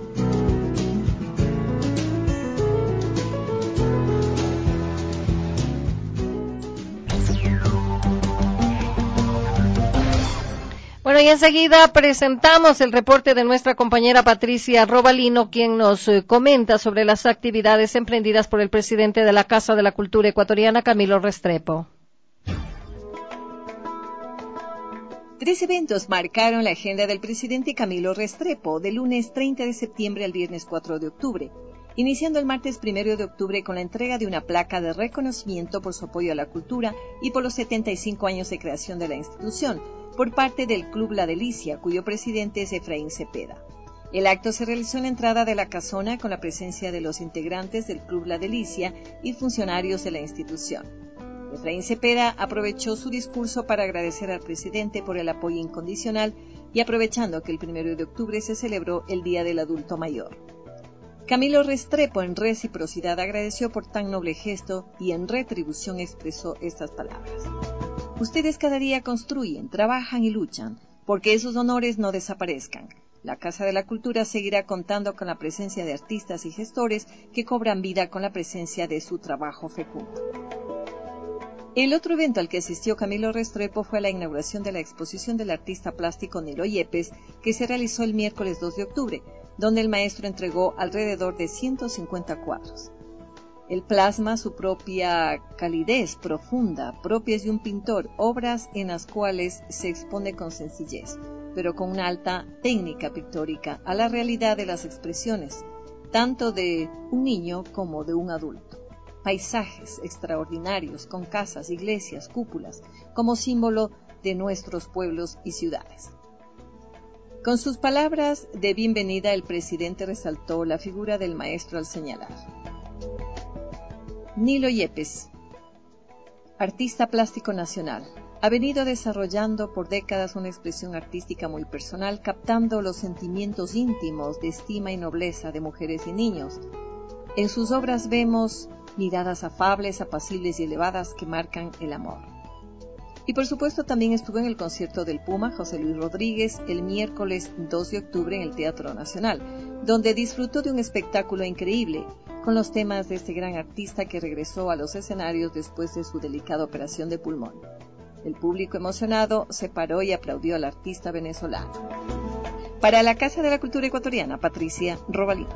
Bueno, y enseguida presentamos el reporte de nuestra compañera Patricia Robalino, quien nos comenta sobre las actividades emprendidas por el presidente de la Casa de la Cultura Ecuatoriana, Camilo Restrepo. 3 eventos marcaron la agenda del presidente Camilo Restrepo, del lunes 30 de septiembre al viernes 4 de octubre, iniciando el martes 1 de octubre con la entrega de una placa de reconocimiento por su apoyo a la cultura y por los 75 años de creación de la institución, por parte del Club La Delicia, cuyo presidente es Efraín Cepeda. El acto se realizó en la entrada de la casona con la presencia de los integrantes del Club La Delicia y funcionarios de la institución. Efraín Cepeda aprovechó su discurso para agradecer al presidente por el apoyo incondicional y aprovechando que el 1 de octubre se celebró el Día del Adulto Mayor. Camilo Restrepo en reciprocidad agradeció por tan noble gesto y en retribución expresó estas palabras. Ustedes cada día construyen, trabajan y luchan porque esos honores no desaparezcan. La Casa de la Cultura seguirá contando con la presencia de artistas y gestores que cobran vida con la presencia de su trabajo fecundo. El otro evento al que asistió Camilo Restrepo fue la inauguración de la exposición del artista plástico Nilo Yepes, que se realizó el miércoles 2 de octubre, donde el maestro entregó alrededor de 150 cuadros. El plasma su propia calidez profunda, propias de un pintor, obras en las cuales se expone con sencillez, pero con una alta técnica pictórica a la realidad de las expresiones, tanto de un niño como de un adulto. Paisajes extraordinarios con casas, iglesias, cúpulas, como símbolo de nuestros pueblos y ciudades. Con sus palabras de bienvenida, el presidente resaltó la figura del maestro al señalar: Nilo Yepes, artista plástico nacional, ha venido desarrollando por décadas una expresión artística muy personal, captando los sentimientos íntimos de estima y nobleza de mujeres y niños. En sus obras vemos miradas afables, apacibles y elevadas que marcan el amor. Y por supuesto también estuvo en el concierto del Puma José Luis Rodríguez el miércoles 2 de octubre en el Teatro Nacional, donde disfrutó de un espectáculo increíble con los temas de este gran artista que regresó a los escenarios después de su delicada operación de pulmón. El público emocionado se paró y aplaudió al artista venezolano. Para la Casa de la Cultura Ecuatoriana, Patricia Robalino.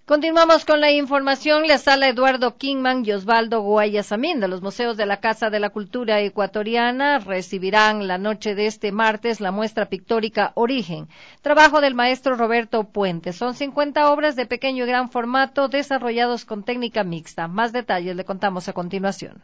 Continuamos con la información. La Sala Eduardo Kingman y Osvaldo Guayasamín de los Museos de la Casa de la Cultura Ecuatoriana recibirán la noche de este martes la muestra pictórica Origen, trabajo del maestro Roberto Puente. Son 50 obras de pequeño y gran formato desarrollados con técnica mixta. Más detalles le contamos a continuación.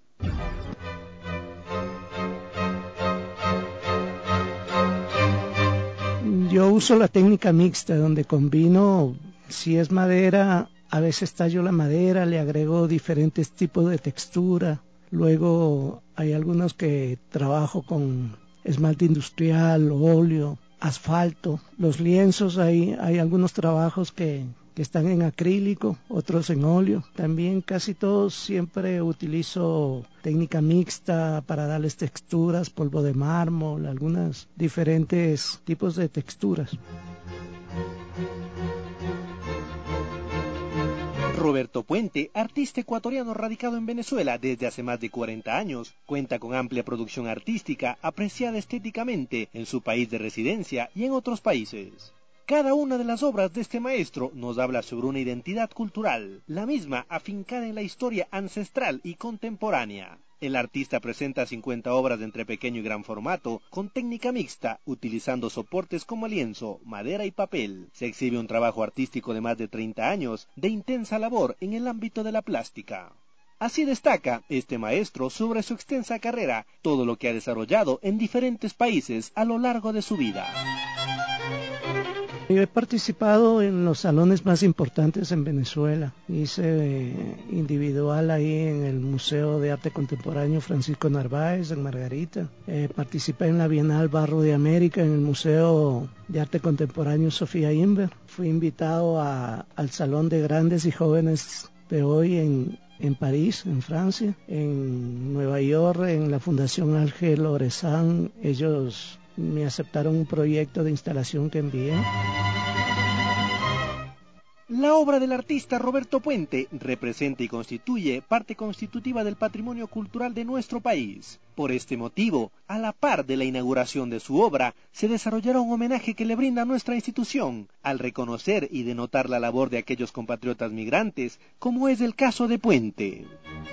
Yo uso la técnica mixta, donde combino, si es madera, a veces tallo la madera, le agrego diferentes tipos de textura. Luego hay algunos que trabajo con esmalte industrial, óleo, asfalto. Los lienzos, hay algunos trabajos que están en acrílico, otros en óleo. También casi todos siempre utilizo técnica mixta para darles texturas, polvo de mármol, algunos diferentes tipos de texturas. Roberto Puente, artista ecuatoriano radicado en Venezuela desde hace más de 40 años, cuenta con amplia producción artística apreciada estéticamente en su país de residencia y en otros países. Cada una de las obras de este maestro nos habla sobre una identidad cultural, la misma afincada en la historia ancestral y contemporánea. El artista presenta 50 obras entre pequeño y gran formato, con técnica mixta, utilizando soportes como lienzo, madera y papel. Se exhibe un trabajo artístico de más de 30 años, de intensa labor en el ámbito de la plástica. Así destaca este maestro sobre su extensa carrera, todo lo que ha desarrollado en diferentes países a lo largo de su vida. Yo he participado en los salones más importantes en Venezuela. Hice individual ahí en el Museo de Arte Contemporáneo Francisco Narváez en Margarita. Participé en la Bienal Barro de América en el Museo de Arte Contemporáneo Sofía Inver. Fui invitado al Salón de Grandes y Jóvenes de hoy en París, en Francia. En Nueva York, en la Fundación Ángel Orezán, ellos me aceptaron un proyecto de instalación que envié. La obra del artista Roberto Puente representa y constituye parte constitutiva del patrimonio cultural de nuestro país. Por este motivo, a la par de la inauguración de su obra, se desarrollará un homenaje que le brinda a nuestra institución, al reconocer y denotar la labor de aquellos compatriotas migrantes, como es el caso de Puente.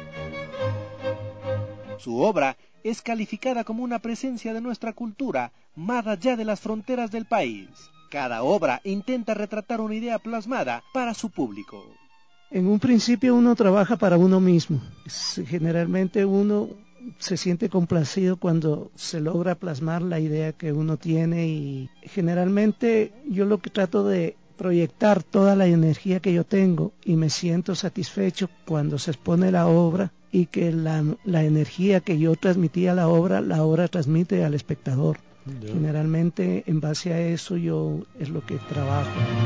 Su obra es calificada como una presencia de nuestra cultura más allá de las fronteras del país. Cada obra intenta retratar una idea plasmada para su público. En un principio uno trabaja para uno mismo. Generalmente uno se siente complacido cuando se logra plasmar la idea que uno tiene, y generalmente yo lo que trato de proyectar toda la energía que yo tengo, y me siento satisfecho cuando se expone la obra y que la energía que yo transmití a la obra transmite al espectador. Generalmente en base a eso es lo que trabajo.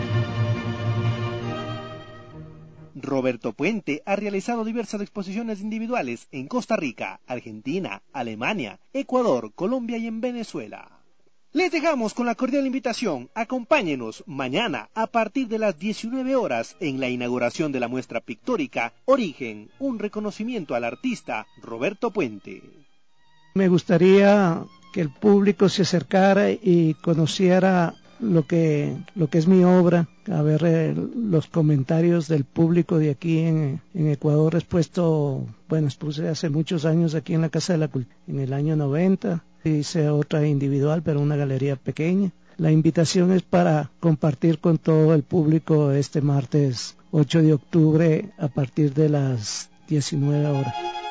Roberto Puente ha realizado diversas exposiciones individuales en Costa Rica, Argentina, Alemania, Ecuador, Colombia y en Venezuela. Les dejamos con la cordial invitación. Acompáñenos mañana a partir de las 19 horas en la inauguración de la muestra pictórica Origen, un reconocimiento al artista Roberto Puente. Me gustaría que el público se acercara y conociera lo que es mi obra, a ver los comentarios del público de aquí en Ecuador. Expuse hace muchos años aquí en la Casa de la Cultura, en el año 90, hice otra individual, pero una galería pequeña. La invitación es para compartir con todo el público este martes 8 de octubre a partir de las 19 horas.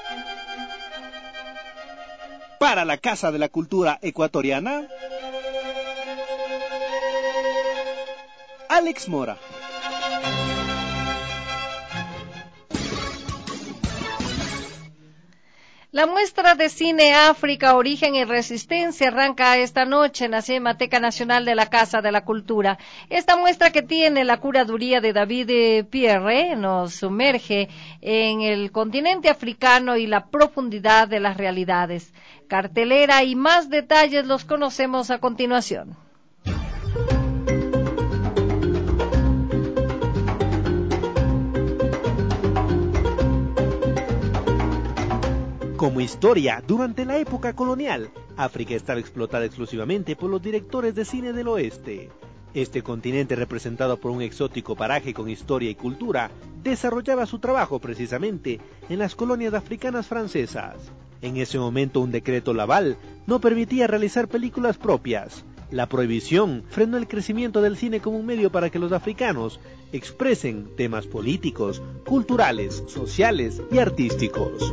Para la Casa de la Cultura Ecuatoriana, Alex Mora. La muestra de cine África, Origen y Resistencia arranca esta noche en la Cinemateca Nacional de la Casa de la Cultura. Esta muestra, que tiene la curaduría de David Pierre, nos sumerge en el continente africano y la profundidad de las realidades. Cartelera y más detalles los conocemos a continuación. Como historia, durante la época colonial, África estaba explotada exclusivamente por los directores de cine del oeste. Este continente, representado por un exótico paraje con historia y cultura, desarrollaba su trabajo precisamente en las colonias africanas francesas. En ese momento un decreto Laval no permitía realizar películas propias. La prohibición frenó el crecimiento del cine como un medio para que los africanos expresen temas políticos, culturales, sociales y artísticos.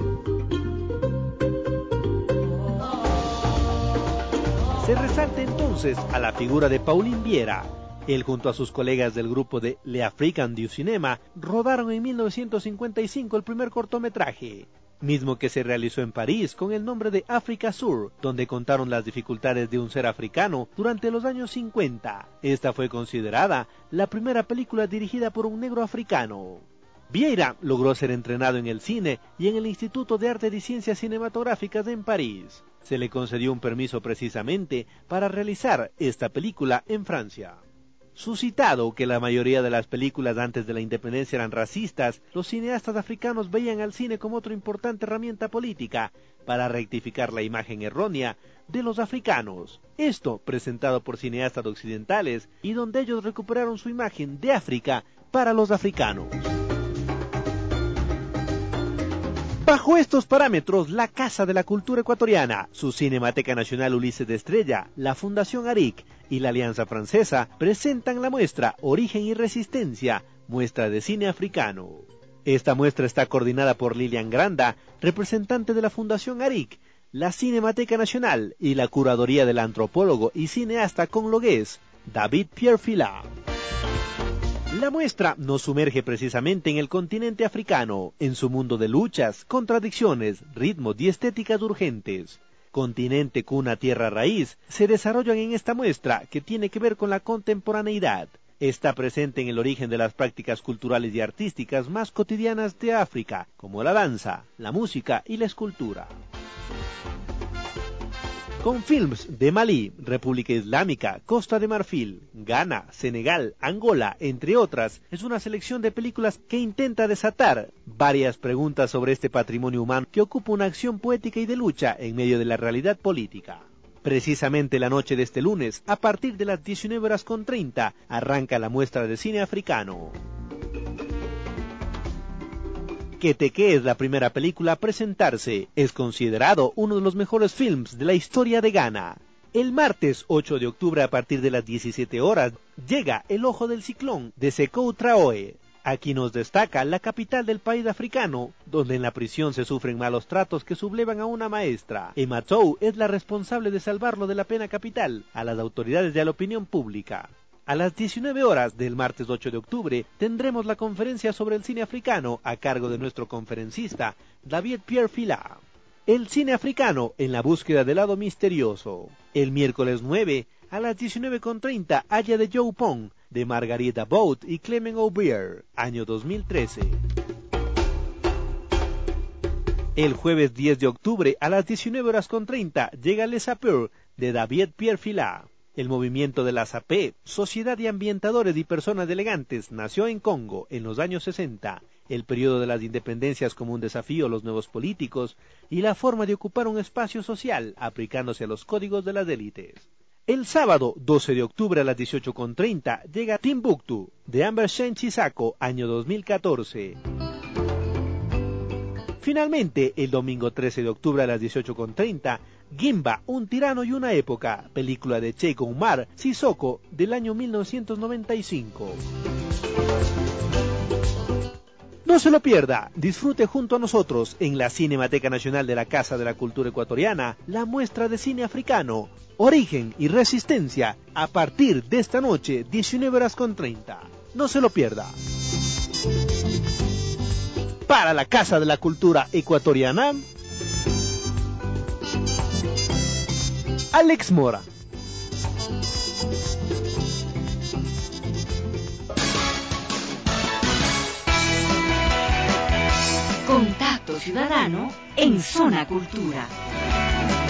Se resalta entonces a la figura de Paulin Viera. Él junto a sus colegas del grupo de Le Africain du Cinéma rodaron en 1955 el primer cortometraje, mismo que se realizó en París con el nombre de Africa Sur, donde contaron las dificultades de un ser africano durante los años 50. Esta fue considerada la primera película dirigida por un negro africano. Vieira logró ser entrenado en el cine y en el Instituto de Arte y Ciencias Cinematográficas en París. Se le concedió un permiso precisamente para realizar esta película en Francia. Suscitado que la mayoría de las películas antes de la independencia eran racistas, los cineastas africanos veían al cine como otra importante herramienta política para rectificar la imagen errónea de los africanos. Esto presentado por cineastas occidentales y donde ellos recuperaron su imagen de África para los africanos. Bajo estos parámetros, la Casa de la Cultura Ecuatoriana, su Cinemateca Nacional Ulises de Estrella, la Fundación ARIC y la Alianza Francesa presentan la muestra Origen y Resistencia, muestra de cine africano. Esta muestra está coordinada por Lilian Granda, representante de la Fundación ARIC, la Cinemateca Nacional y la curaduría del antropólogo y cineasta conlogués David Pierre Fila. La muestra nos sumerge precisamente en el continente africano, en su mundo de luchas, contradicciones, ritmos y estéticas urgentes. Continente, cuna, tierra, raíz, se desarrollan en esta muestra que tiene que ver con la contemporaneidad. Está presente en el origen de las prácticas culturales y artísticas más cotidianas de África, como la danza, la música y la escultura. Con films de Malí, República Islámica, Costa de Marfil, Ghana, Senegal, Angola, entre otras, es una selección de películas que intenta desatar varias preguntas sobre este patrimonio humano que ocupa una acción poética y de lucha en medio de la realidad política. Precisamente la noche de este lunes, a partir de las 19:30, arranca la muestra de cine africano. Keteke es la primera película a presentarse. Es considerado uno de los mejores films de la historia de Ghana. El martes 8 de octubre a partir de las 17 horas llega El Ojo del Ciclón de Sekou Traoré. Aquí nos destaca la capital del país africano, donde en la prisión se sufren malos tratos que sublevan a una maestra. Emma Tou es la responsable de salvarlo de la pena capital a las autoridades y a la opinión pública. A las 19 horas del martes 8 de octubre tendremos la conferencia sobre el cine africano a cargo de nuestro conferencista David Pierre Fila. El cine africano en la búsqueda del lado misterioso. El miércoles 9 a las 19:30 Aya de Joe Pong de Margarita Bout y Clement O'Bear, año 2013. El jueves 10 de octubre a las 19:30 llega Les Sapeurs de David Pierre Fila. El movimiento de la SAPE, Sociedad de Ambientadores y Personas Elegantes, nació en Congo en los años 60, el periodo de las independencias como un desafío a los nuevos políticos y la forma de ocupar un espacio social aplicándose a los códigos de las élites. El sábado 12 de octubre a las 18:30 llega Timbuktu de Amber Shen Chisako, año 2014. Finalmente, el domingo 13 de octubre a las 18:30, Gimba, un tirano y una época, película de Cheikh Oumar Sissoko del año 1995. No se lo pierda, disfrute junto a nosotros en la Cinemateca Nacional de la Casa de la Cultura Ecuatoriana la muestra de cine africano, Origen y Resistencia, a partir de esta noche, 19:30. No se lo pierda. Para la Casa de la Cultura Ecuatoriana, Alex Mora. Contacto Ciudadano en Zona Cultura.